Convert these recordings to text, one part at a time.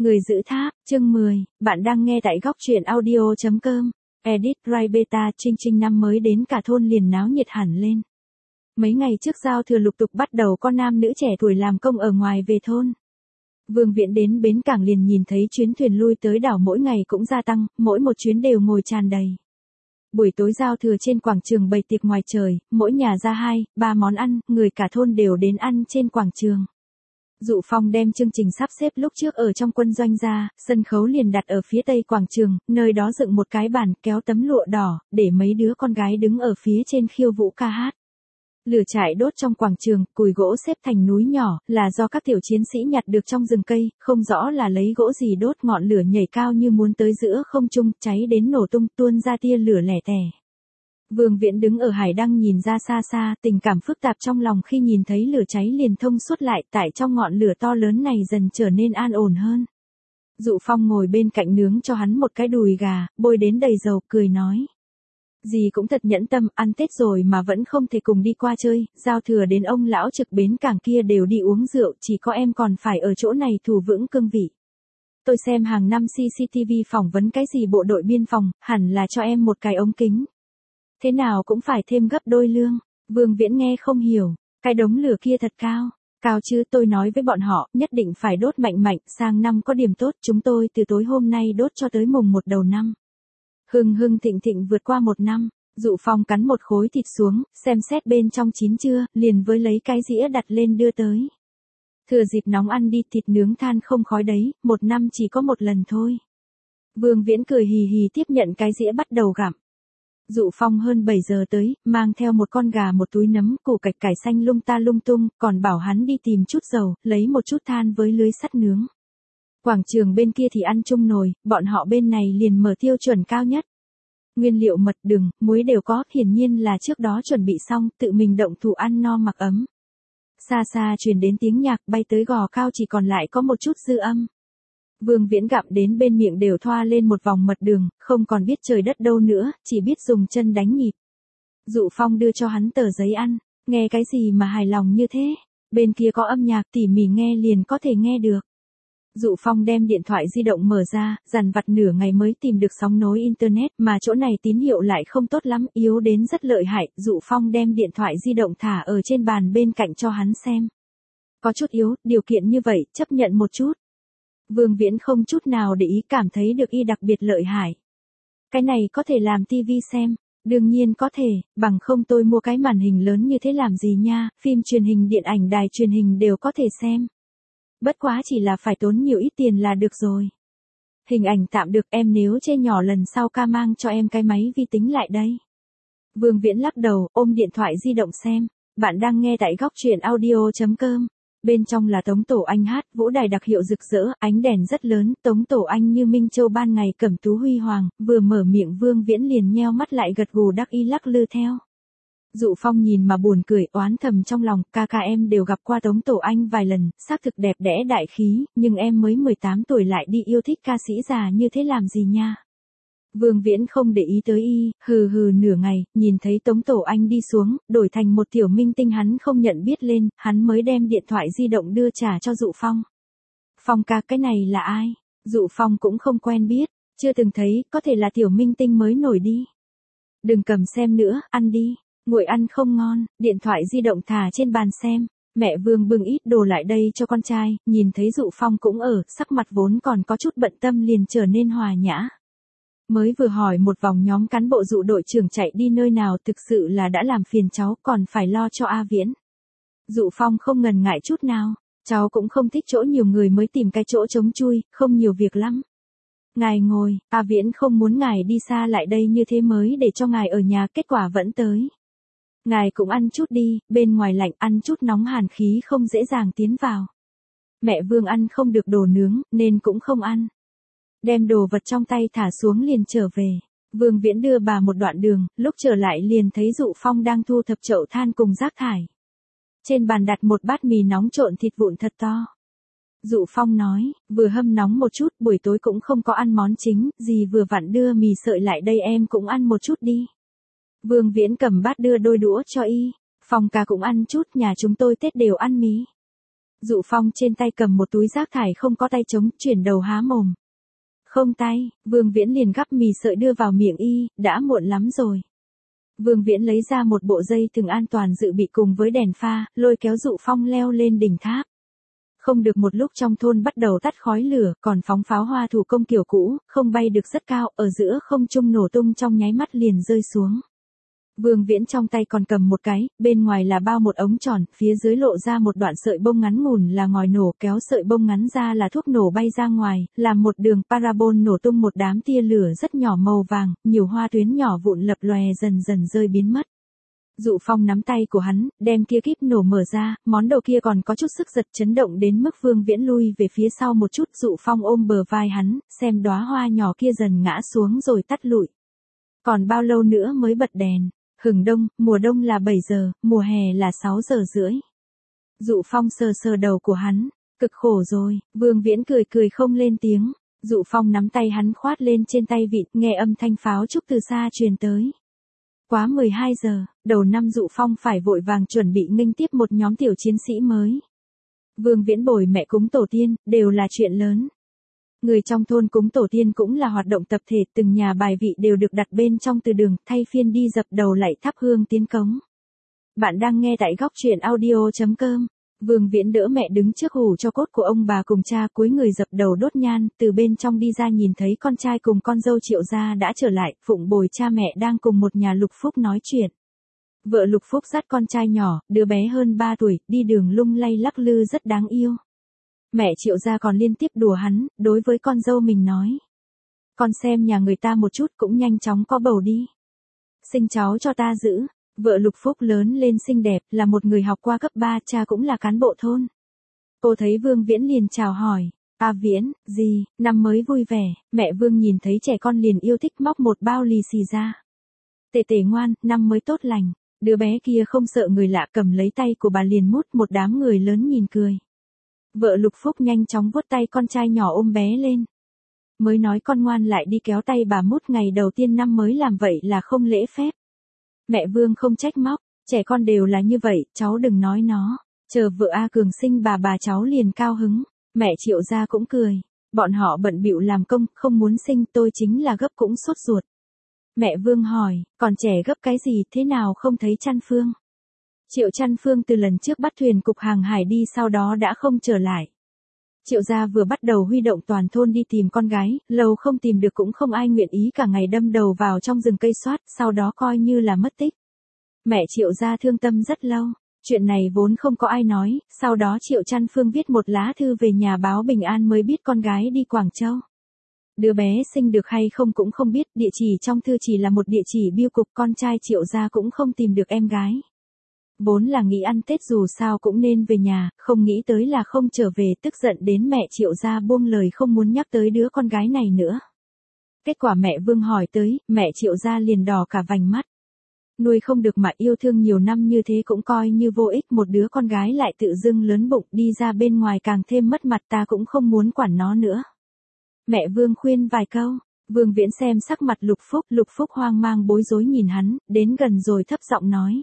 Người giữ tháp, chương 10, bạn đang nghe tại góc truyện audio.com. Edit Rai Beta Trinh năm mới đến cả thôn liền náo nhiệt hẳn lên. Mấy ngày trước giao thừa lục tục bắt đầu có nam nữ trẻ tuổi làm công ở ngoài về thôn. Vương Viễn đến bến cảng liền nhìn thấy chuyến thuyền lui tới đảo mỗi ngày cũng gia tăng, mỗi một chuyến đều ngồi tràn đầy. Buổi tối giao thừa trên quảng trường bày tiệc ngoài trời, mỗi nhà ra 2-3 món ăn, người cả thôn đều đến ăn trên quảng trường. Dụ Phong đem chương trình sắp xếp lúc trước ở trong quân doanh ra, sân khấu liền đặt ở phía tây quảng trường, nơi đó dựng một cái bàn kéo tấm lụa đỏ, để mấy đứa con gái đứng ở phía trên khiêu vũ ca hát. Lửa trại đốt trong quảng trường, cùi gỗ xếp thành núi nhỏ, là do các tiểu chiến sĩ nhặt được trong rừng cây, không rõ là lấy gỗ gì đốt, ngọn lửa nhảy cao như muốn tới giữa không trung, cháy đến nổ tung tuôn ra tia lửa lẻ tẻ. Vương Viễn đứng ở hải đăng nhìn ra xa xa, tình cảm phức tạp trong lòng khi nhìn thấy lửa cháy liền thông suốt lại, tại trong ngọn lửa to lớn này dần trở nên an ổn hơn. Dụ Phong ngồi bên cạnh nướng cho hắn một cái đùi gà, bôi đến đầy dầu, cười nói. Dì cũng thật nhẫn tâm, ăn Tết rồi mà vẫn không thể cùng đi qua chơi, giao thừa đến ông lão trực bến cảng kia đều đi uống rượu, chỉ có em còn phải ở chỗ này thủ vững cương vị. Tôi xem hàng năm CCTV phỏng vấn cái gì bộ đội biên phòng, hẳn là cho em một cái ống kính. Thế nào cũng phải thêm gấp đôi lương. Vương Viễn nghe không hiểu, cái đống lửa kia thật cao. Cao chứ, tôi nói với bọn họ, nhất định phải đốt mạnh mạnh, sang năm có điểm tốt, chúng tôi từ tối hôm nay đốt cho tới mùng 1 đầu năm. Hưng hưng thịnh thịnh vượt qua 1 năm, Dụ Phong cắn một khối thịt xuống, xem xét bên trong chín chưa, liền với lấy cái dĩa đặt lên đưa tới. Thừa dịp nóng ăn đi, thịt nướng than không khói đấy, 1 năm chỉ có 1 lần thôi. Vương Viễn cười hì hì tiếp nhận cái dĩa bắt đầu gặm. Dụ Phong hơn 7 giờ tới, mang theo một con gà, một túi nấm, củ cải cải xanh lung ta lung tung, còn bảo hắn đi tìm chút dầu, lấy một chút than với lưới sắt nướng. Quảng trường bên kia thì ăn chung nồi, bọn họ bên này liền mở tiêu chuẩn cao nhất. Nguyên liệu mật, đường, muối đều có, hiển nhiên là trước đó chuẩn bị xong, tự mình động thủ ăn no mặc ấm. Xa xa truyền đến tiếng nhạc, bay tới gò cao chỉ còn lại có một chút dư âm. Vương Viễn gặm đến bên miệng đều thoa lên một vòng mật đường, không còn biết trời đất đâu nữa, chỉ biết dùng chân đánh nhịp. Dụ Phong đưa cho hắn tờ giấy ăn, nghe cái gì mà hài lòng như thế, bên kia có âm nhạc tỉ mỉ nghe liền có thể nghe được. Dụ Phong đem điện thoại di động mở ra, dằn vặt nửa ngày mới tìm được sóng nối internet, mà chỗ này tín hiệu lại không tốt lắm, yếu đến rất lợi hại. Dụ Phong đem điện thoại di động thả ở trên bàn bên cạnh cho hắn xem. Có chút yếu, điều kiện như vậy, chấp nhận một chút. Vương Viễn không chút nào để ý, cảm thấy được y đặc biệt lợi hại. Cái này có thể làm tivi xem, đương nhiên có thể, bằng không tôi mua cái màn hình lớn như thế làm gì nha, phim truyền hình, điện ảnh, đài truyền hình đều có thể xem. Bất quá chỉ là phải tốn nhiều ít tiền là được rồi. Hình ảnh tạm được, em nếu chê nhỏ lần sau ca mang cho em cái máy vi tính lại đây. Vương Viễn lắc đầu, ôm điện thoại di động xem. Bạn đang nghe tại góc truyện audio.com. Bên trong là Tống Tổ Anh hát, vũ đài đặc hiệu rực rỡ, ánh đèn rất lớn, Tống Tổ Anh như Minh Châu ban ngày cẩm tú huy hoàng, vừa mở miệng Vương Viễn liền nheo mắt lại gật gù đắc y lắc lư theo. Dụ Phong nhìn mà buồn cười, oán thầm trong lòng, ca em đều gặp qua Tống Tổ Anh vài lần, xác thực đẹp đẽ đại khí, nhưng em mới 18 tuổi lại đi yêu thích ca sĩ già như thế làm gì nha. Vương Viễn không để ý tới y, hừ hừ nửa ngày, nhìn thấy Tống Tổ Anh đi xuống, đổi thành một tiểu minh tinh hắn không nhận biết lên, hắn mới đem điện thoại di động đưa trả cho Dụ Phong. Phong ca, cái này là ai? Dụ Phong cũng không quen biết, chưa từng thấy, có thể là tiểu minh tinh mới nổi đi. Đừng cầm xem nữa, ăn đi. Nguội ăn không ngon, điện thoại di động thả trên bàn xem. Mẹ Vương bưng ít đồ lại đây cho con trai, nhìn thấy Dụ Phong cũng ở, sắc mặt vốn còn có chút bận tâm liền trở nên hòa nhã. Mới vừa hỏi một vòng nhóm cán bộ Dụ đội trưởng chạy đi nơi nào, thực sự là đã làm phiền cháu, còn phải lo cho A Viễn. Dụ Phong không ngần ngại chút nào, cháu cũng không thích chỗ nhiều người, mới tìm cái chỗ trống chui, không nhiều việc lắm. Ngài ngồi, A Viễn không muốn ngài đi xa lại đây như thế mới để cho ngài ở nhà, kết quả vẫn tới. Ngài cũng ăn chút đi, bên ngoài lạnh, ăn chút nóng hàn khí không dễ dàng tiến vào. Mẹ Vương ăn không được đồ nướng, nên cũng không ăn. Đem đồ vật trong tay thả xuống liền trở về. Vương Viễn đưa bà một đoạn đường, lúc trở lại liền thấy Dụ Phong đang thu thập chậu than cùng rác thải. Trên bàn đặt một bát mì nóng trộn thịt vụn thật to. Dụ Phong nói, vừa hâm nóng một chút, buổi tối cũng không có ăn món chính, dì vừa vặn đưa mì sợi lại đây, em cũng ăn một chút đi. Vương Viễn cầm bát đưa đôi đũa cho y. Phong ca cũng ăn chút, nhà chúng tôi Tết đều ăn mì. Dụ Phong trên tay cầm một túi rác thải không có tay trống, chuyển đầu há mồm. Không tay, Vương Viễn liền gắp mì sợi đưa vào miệng y, đã muộn lắm rồi. Vương Viễn lấy ra một bộ dây thừng an toàn dự bị cùng với đèn pha, lôi kéo Dụ Phong leo lên đỉnh tháp. Không được một lúc trong thôn bắt đầu tắt khói lửa, còn phóng pháo hoa thủ công kiểu cũ, không bay được rất cao, ở giữa không trung nổ tung trong nháy mắt liền rơi xuống. Vương Viễn trong tay còn cầm một cái, bên ngoài là bao một ống tròn, phía dưới lộ ra một đoạn sợi bông ngắn ngủn là ngòi nổ, kéo sợi bông ngắn ra là thuốc nổ bay ra ngoài, làm một đường parabol nổ tung một đám tia lửa rất nhỏ màu vàng, nhiều hoa tuyến nhỏ vụn lập lòe dần dần rơi biến mất. Dụ Phong nắm tay của hắn, đem kia kíp nổ mở ra, món đồ kia còn có chút sức giật chấn động đến mức Vương Viễn lui về phía sau một chút. Dụ Phong ôm bờ vai hắn, xem đóa hoa nhỏ kia dần ngã xuống rồi tắt lụi. Còn bao lâu nữa mới bật đèn? Hừng đông, mùa đông là 7 giờ, mùa hè là 6 giờ rưỡi. Dụ Phong sờ sờ đầu của hắn, cực khổ rồi. Vương Viễn cười cười không lên tiếng. Dụ Phong nắm tay hắn khoát lên trên tay vịn, nghe âm thanh pháo trúc từ xa truyền tới. Quá 12 giờ, đầu năm Dụ Phong phải vội vàng chuẩn bị nghênh tiếp một nhóm tiểu chiến sĩ mới. Vương Viễn bồi mẹ cúng tổ tiên, đều là chuyện lớn. Người trong thôn cúng tổ tiên cũng là hoạt động tập thể, từng nhà bài vị đều được đặt bên trong từ đường, thay phiên đi dập đầu lạy thắp hương tiến cống. Bạn đang nghe tại góc truyện audio.com. Vương Viễn đỡ mẹ đứng trước hủ cho cốt của ông bà cùng cha, cúi người dập đầu đốt nhang, từ bên trong đi ra nhìn thấy con trai cùng con dâu Triệu gia đã trở lại, phụng bồi cha mẹ đang cùng một nhà Lục Phúc nói chuyện. Vợ Lục Phúc dắt con trai nhỏ, đứa bé hơn 3 tuổi, đi đường lung lay lắc lư rất đáng yêu. Mẹ Triệu gia còn liên tiếp đùa hắn, đối với con dâu mình nói. Con xem nhà người ta một chút cũng nhanh chóng có bầu đi. Sinh cháu cho ta giữ. Vợ Lục Phúc lớn lên xinh đẹp, là một người học qua cấp 3, cha cũng là cán bộ thôn. Cô thấy Vương Viễn liền chào hỏi. À Viễn, gì, năm mới vui vẻ. Mẹ Vương nhìn thấy trẻ con liền yêu thích móc một bao lì xì ra. Tề tề ngoan, năm mới tốt lành. Đứa bé kia không sợ người lạ, cầm lấy tay của bà liền mút, một đám người lớn nhìn cười. Vợ Lục Phúc nhanh chóng vuốt tay con trai nhỏ ôm bé lên. Mới nói con ngoan lại đi kéo tay bà mút, ngày đầu tiên năm mới làm vậy là không lễ phép. Mẹ Vương không trách móc, trẻ con đều là như vậy, cháu đừng nói nó. Chờ vợ A Cường sinh bà cháu liền cao hứng. Mẹ Triệu gia cũng cười. Bọn họ bận bịu làm công, không muốn sinh, tôi chính là gấp cũng sốt ruột. Mẹ Vương hỏi, còn trẻ gấp cái gì, thế nào không thấy Trăn Phương? Triệu Trăn Phương từ lần trước bắt thuyền cục hàng hải đi sau đó đã không trở lại. Triệu gia vừa bắt đầu huy động toàn thôn đi tìm con gái, lâu không tìm được cũng không ai nguyện ý, cả ngày đâm đầu vào trong rừng cây soát, sau đó coi như là mất tích. Mẹ Triệu gia thương tâm rất lâu, chuyện này vốn không có ai nói, sau đó Triệu Trăn Phương viết một lá thư về nhà báo bình an mới biết con gái đi Quảng Châu. Đứa bé sinh được hay không cũng không biết, địa chỉ trong thư chỉ là một địa chỉ bưu cục, con trai Triệu gia cũng không tìm được em gái. Vốn là nghĩ ăn Tết dù sao cũng nên về nhà, không nghĩ tới là không trở về, tức giận đến mẹ Triệu gia buông lời không muốn nhắc tới đứa con gái này nữa. Kết quả mẹ Vương hỏi tới, mẹ Triệu gia liền đỏ cả vành mắt. Nuôi không được mà yêu thương nhiều năm như thế cũng coi như vô ích, một đứa con gái lại tự dưng lớn bụng đi ra bên ngoài càng thêm mất mặt, ta cũng không muốn quản nó nữa. Mẹ Vương khuyên vài câu, Vương Viễn xem sắc mặt Lục Phúc hoang mang bối rối nhìn hắn, đến gần rồi thấp giọng nói.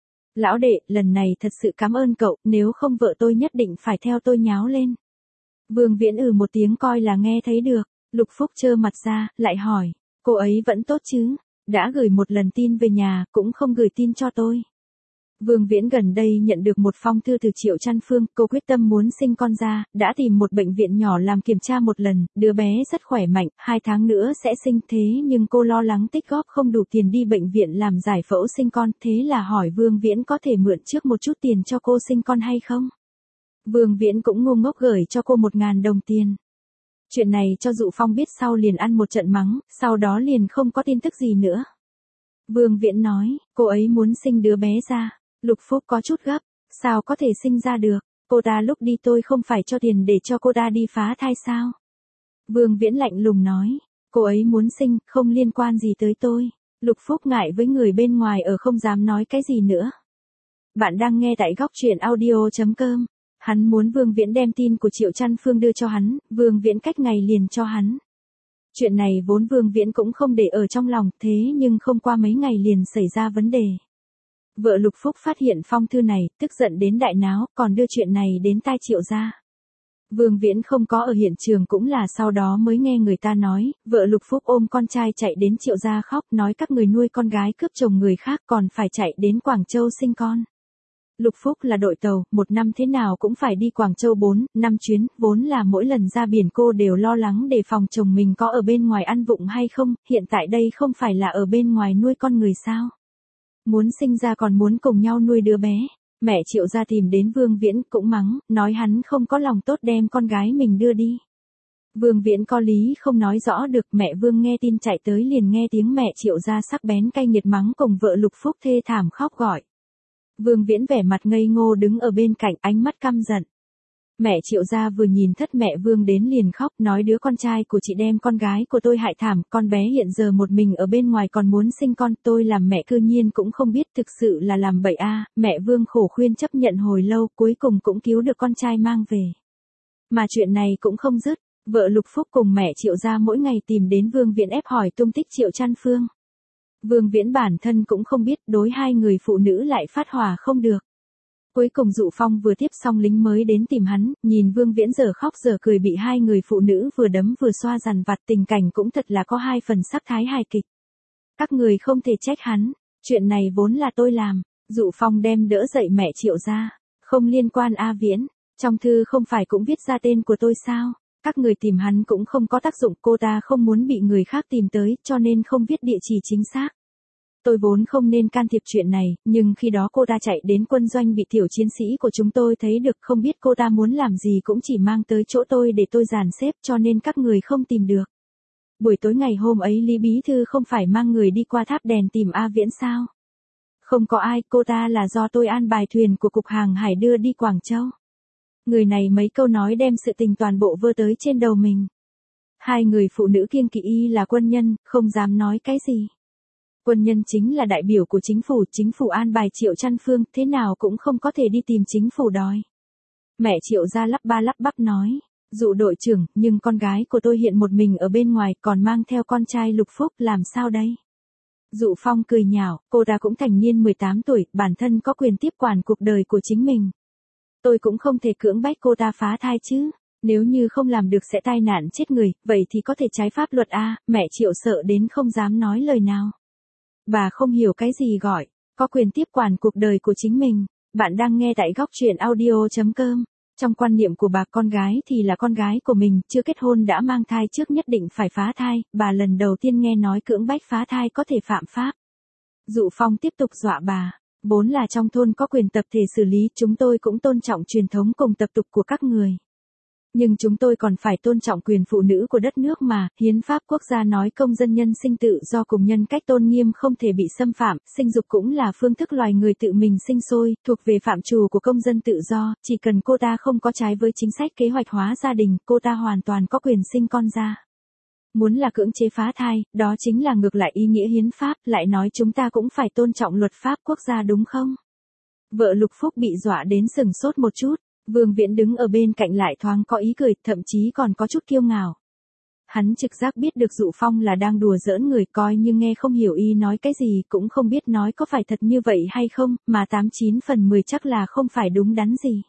Lão đệ, lần này thật sự cảm ơn cậu, nếu không vợ tôi nhất định phải theo tôi nháo lên. Vương Viễn một tiếng coi là nghe thấy được, Lục Phúc trơ mặt ra, lại hỏi, cô ấy vẫn tốt chứ, đã gửi một lần tin về nhà, cũng không gửi tin cho tôi. Vương Viễn gần đây nhận được một phong thư từ Triệu Trăn Phương, cô quyết tâm muốn sinh con ra, đã tìm một bệnh viện nhỏ làm kiểm tra một lần, đứa bé rất khỏe mạnh, 2 tháng nữa sẽ sinh, thế nhưng cô lo lắng tích góp không đủ tiền đi bệnh viện làm giải phẫu sinh con, thế là hỏi Vương Viễn có thể mượn trước một chút tiền cho cô sinh con hay không. Vương Viễn cũng ngu ngốc gửi cho cô 1.000 đồng tiền. Chuyện này cho Dụ Phong biết sau liền ăn một trận mắng, sau đó liền không có tin tức gì nữa. Vương Viễn nói, cô ấy muốn sinh đứa bé ra. Lục Phúc có chút gấp, sao có thể sinh ra được, cô ta lúc đi tôi không phải cho tiền để cho cô ta đi phá thai sao? Vương Viễn lạnh lùng nói, cô ấy muốn sinh, không liên quan gì tới tôi. Lục Phúc ngại với người bên ngoài ở không dám nói cái gì nữa. Bạn đang nghe tại góc truyện audio.com. Hắn muốn Vương Viễn đem tin của Triệu Trăn Phương đưa cho hắn, Vương Viễn cách ngày liền cho hắn. Chuyện này vốn Vương Viễn cũng không để ở trong lòng, thế nhưng không qua mấy ngày liền xảy ra vấn đề. Vợ Lục Phúc phát hiện phong thư này, tức giận đến đại náo, còn đưa chuyện này đến tai Triệu gia. Vương Viễn không có ở hiện trường cũng là sau đó mới nghe người ta nói, vợ Lục Phúc ôm con trai chạy đến Triệu gia khóc, nói các người nuôi con gái cướp chồng người khác còn phải chạy đến Quảng Châu sinh con. Lục Phúc là đội tàu, một năm thế nào cũng phải đi Quảng Châu 4, 5 chuyến, vốn là mỗi lần ra biển cô đều lo lắng để phòng chồng mình có ở bên ngoài ăn vụng hay không, hiện tại đây không phải là ở bên ngoài nuôi con người sao. Muốn sinh ra còn muốn cùng nhau nuôi đứa bé. Mẹ Triệu gia tìm đến Vương Viễn cũng mắng, nói hắn không có lòng tốt đem con gái mình đưa đi. Vương Viễn có lý không nói rõ được, mẹ Vương nghe tin chạy tới liền nghe tiếng mẹ Triệu gia sắc bén cay nghiệt mắng cùng vợ Lục Phúc thê thảm khóc gọi. Vương Viễn vẻ mặt ngây ngô đứng ở bên cạnh ánh mắt căm giận. Mẹ Triệu gia vừa nhìn thất mẹ Vương đến liền khóc nói đứa con trai của chị đem con gái của tôi hại thảm, con bé hiện giờ một mình ở bên ngoài còn muốn sinh con, tôi làm mẹ cư nhiên cũng không biết thực sự là làm bậy a. Mẹ Vương khổ khuyên chấp nhận hồi lâu cuối cùng cũng cứu được con trai mang về. Mà chuyện này cũng không dứt, vợ Lục Phúc cùng mẹ Triệu gia mỗi ngày tìm đến Vương Viễn ép hỏi tung tích Triệu Trăn Phương. Vương Viễn bản thân cũng không biết đối hai người phụ nữ lại phát hỏa không được. Cuối cùng Dụ Phong vừa tiếp xong lính mới đến tìm hắn, nhìn Vương Viễn giờ khóc giờ cười bị hai người phụ nữ vừa đấm vừa xoa dằn vặt, tình cảnh cũng thật là có hai phần sắc thái hài kịch. Các người không thể trách hắn, chuyện này vốn là tôi làm. Dụ Phong đem đỡ dậy mẹ Triệu gia, không liên quan A Viễn, trong thư không phải cũng viết ra tên của tôi sao, các người tìm hắn cũng không có tác dụng, cô ta không muốn bị người khác tìm tới cho nên không viết địa chỉ chính xác. Tôi vốn không nên can thiệp chuyện này, nhưng khi đó cô ta chạy đến quân doanh bị tiểu chiến sĩ của chúng tôi thấy được, không biết cô ta muốn làm gì cũng chỉ mang tới chỗ tôi để tôi dàn xếp cho nên các người không tìm được. Buổi tối ngày hôm ấy Lý Bí Thư không phải mang người đi qua tháp đèn tìm A Viễn sao? Không có ai, cô ta là do tôi an bài thuyền của Cục Hàng Hải đưa đi Quảng Châu. Người này mấy câu nói đem sự tình toàn bộ vơ tới trên đầu mình. Hai người phụ nữ kiêng kỵ y là quân nhân, không dám nói cái gì. Quân nhân chính là đại biểu của chính phủ an bài Triệu Trăn Phương, thế nào cũng không có thể đi tìm chính phủ đòi. Mẹ Triệu gia lắp ba lắp bắp nói, Dụ đội trưởng, nhưng con gái của tôi hiện một mình ở bên ngoài còn mang theo con trai Lục Phúc, làm sao đây? Dụ Phong cười nhạo, cô ta cũng thành niên 18 tuổi, bản thân có quyền tiếp quản cuộc đời của chính mình. Tôi cũng không thể cưỡng bách cô ta phá thai chứ, nếu như không làm được sẽ tai nạn chết người, vậy thì có thể trái pháp luật a. Mẹ Triệu sợ đến không dám nói lời nào. Bà không hiểu cái gì gọi, có quyền tiếp quản cuộc đời của chính mình. Bạn đang nghe tại góc truyện audio.com. Trong quan niệm của bà, con gái thì là con gái của mình, chưa kết hôn đã mang thai trước nhất định phải phá thai, bà lần đầu tiên nghe nói cưỡng bách phá thai có thể phạm pháp. Dụ Phong tiếp tục dọa bà, vốn là trong thôn có quyền tập thể xử lý, chúng tôi cũng tôn trọng truyền thống cùng tập tục của các người. Nhưng chúng tôi còn phải tôn trọng quyền phụ nữ của đất nước mà, hiến pháp quốc gia nói công dân nhân sinh tự do cùng nhân cách tôn nghiêm không thể bị xâm phạm, sinh dục cũng là phương thức loài người tự mình sinh sôi, thuộc về phạm trù của công dân tự do, chỉ cần cô ta không có trái với chính sách kế hoạch hóa gia đình, cô ta hoàn toàn có quyền sinh con ra. Muốn là cưỡng chế phá thai, đó chính là ngược lại ý nghĩa hiến pháp, lại nói chúng ta cũng phải tôn trọng luật pháp quốc gia đúng không? Vợ Lục Phúc bị dọa đến sừng sốt một chút. Vương Viễn đứng ở bên cạnh lại thoáng có ý cười, thậm chí còn có chút kiêu ngạo. Hắn trực giác biết được Dụ Phong là đang đùa giỡn người, coi như nghe không hiểu y nói cái gì, cũng không biết nói có phải thật như vậy hay không, mà 89 phần 10 chắc là không phải đúng đắn gì.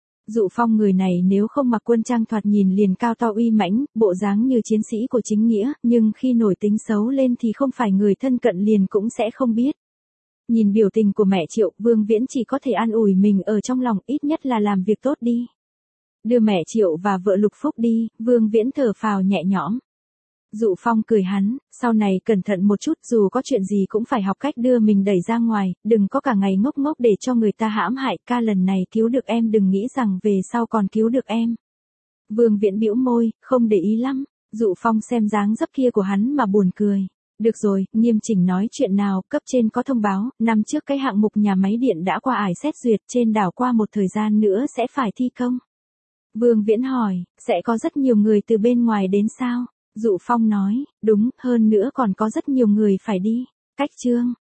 Dụ Phong người này nếu không mặc quân trang thoạt nhìn liền cao to uy mãnh, bộ dáng như chiến sĩ của chính nghĩa, nhưng khi nổi tính xấu lên thì không phải người thân cận liền cũng sẽ không biết. Nhìn biểu tình của mẹ Triệu, Vương Viễn chỉ có thể an ủi mình ở trong lòng, ít nhất là làm việc tốt đi. Đưa mẹ Triệu và vợ Lục Phúc đi, Vương Viễn thở phào nhẹ nhõm. Dụ Phong cười hắn, sau này cẩn thận một chút, dù có chuyện gì cũng phải học cách đưa mình đẩy ra ngoài, đừng có cả ngày ngốc ngốc để cho người ta hãm hại, ca lần này cứu được em đừng nghĩ rằng về sau còn cứu được em. Vương Viễn bĩu môi, không để ý lắm, Dụ Phong xem dáng dấp kia của hắn mà buồn cười. Được rồi, nghiêm chỉnh nói chuyện nào, cấp trên có thông báo, năm trước cái hạng mục nhà máy điện đã qua ải xét duyệt, trên đảo qua một thời gian nữa sẽ phải thi công. Vương Viễn hỏi, sẽ có rất nhiều người từ bên ngoài đến sao? Dụ Phong nói, đúng, hơn nữa còn có rất nhiều người phải đi. Cách chương.